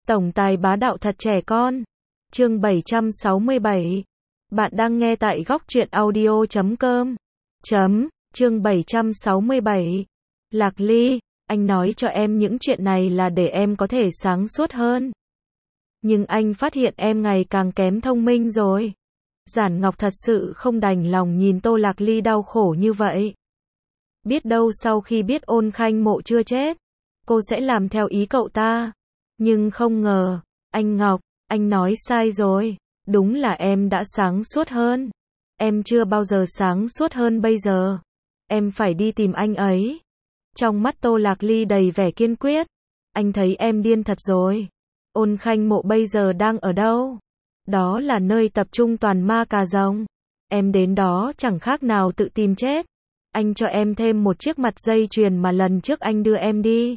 Tổng tài bá đạo thật trẻ con. Chương 767. Bạn đang nghe tại góc truyện audio.com. Chương 767. Lạc Ly, anh nói cho em những chuyện này là để em có thể sáng suốt hơn. Nhưng anh phát hiện em ngày càng kém thông minh rồi. Giản Ngọc thật sự không đành lòng nhìn Tô Lạc Ly đau khổ như vậy. Biết đâu sau khi biết Ôn Khanh Mộ chưa chết, cô sẽ làm theo ý cậu ta. Nhưng không ngờ, anh Ngọc, anh nói sai rồi. Đúng là em đã sáng suốt hơn. Em chưa bao giờ sáng suốt hơn bây giờ. Em phải đi tìm anh ấy. Trong mắt Tô Lạc Ly đầy vẻ kiên quyết. Anh thấy em điên thật rồi. Ôn Khanh Mộ bây giờ đang ở đâu? Đó là nơi tập trung toàn ma cà rồng. Em đến đó chẳng khác nào tự tìm chết. Anh cho em thêm một chiếc mặt dây chuyền mà lần trước anh đưa em đi.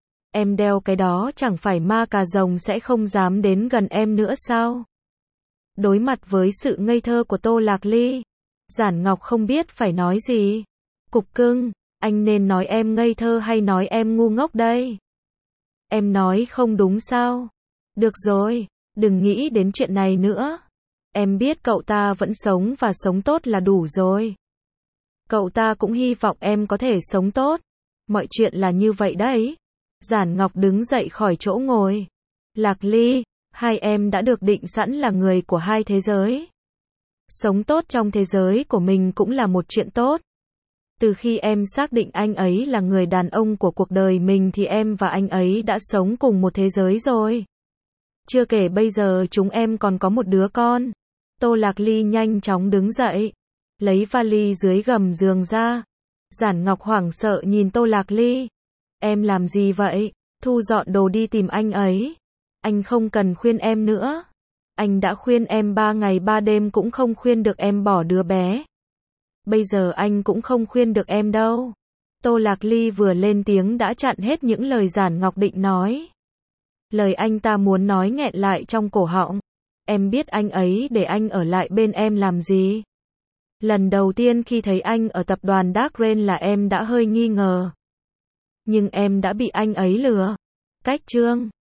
Em đeo cái đó chẳng phải ma cà rồng sẽ không dám đến gần em nữa sao? Đối mặt với sự ngây thơ của Tô Lạc Ly, Giản Ngọc không biết phải nói gì. Cục cưng, anh nên nói em ngây thơ hay nói em ngu ngốc đây? Em nói không đúng sao? Được rồi, đừng nghĩ đến chuyện này nữa. Em biết cậu ta vẫn sống và sống tốt là đủ rồi. Cậu ta cũng hy vọng em có thể sống tốt. Mọi chuyện là như vậy đấy. Giản Ngọc đứng dậy khỏi chỗ ngồi. Lạc Ly, hai em đã được định sẵn là người của hai thế giới. Sống tốt trong thế giới của mình cũng là một chuyện tốt. Từ khi em xác định anh ấy là người đàn ông của cuộc đời mình thì em và anh ấy đã sống cùng một thế giới rồi. Chưa kể bây giờ chúng em còn có một đứa con. Tô Lạc Ly nhanh chóng đứng dậy, lấy vali dưới gầm giường ra. Giản Ngọc hoảng sợ nhìn Tô Lạc Ly. Em làm gì vậy? Thu dọn đồ đi tìm anh ấy. Anh không cần khuyên em nữa. Anh đã khuyên em 3 ngày 3 đêm cũng không khuyên được em bỏ đứa bé. Bây giờ anh cũng không khuyên được em đâu. Tô Lạc Ly vừa lên tiếng đã chặn hết những lời Giản Ngọc định nói. Lời anh ta muốn nói nghẹn lại trong cổ họng. Em biết anh ấy để anh ở lại bên em làm gì? Lần đầu tiên khi thấy anh ở tập đoàn Dark Rain là em đã hơi nghi ngờ. Nhưng em đã bị anh ấy lừa. Cách chương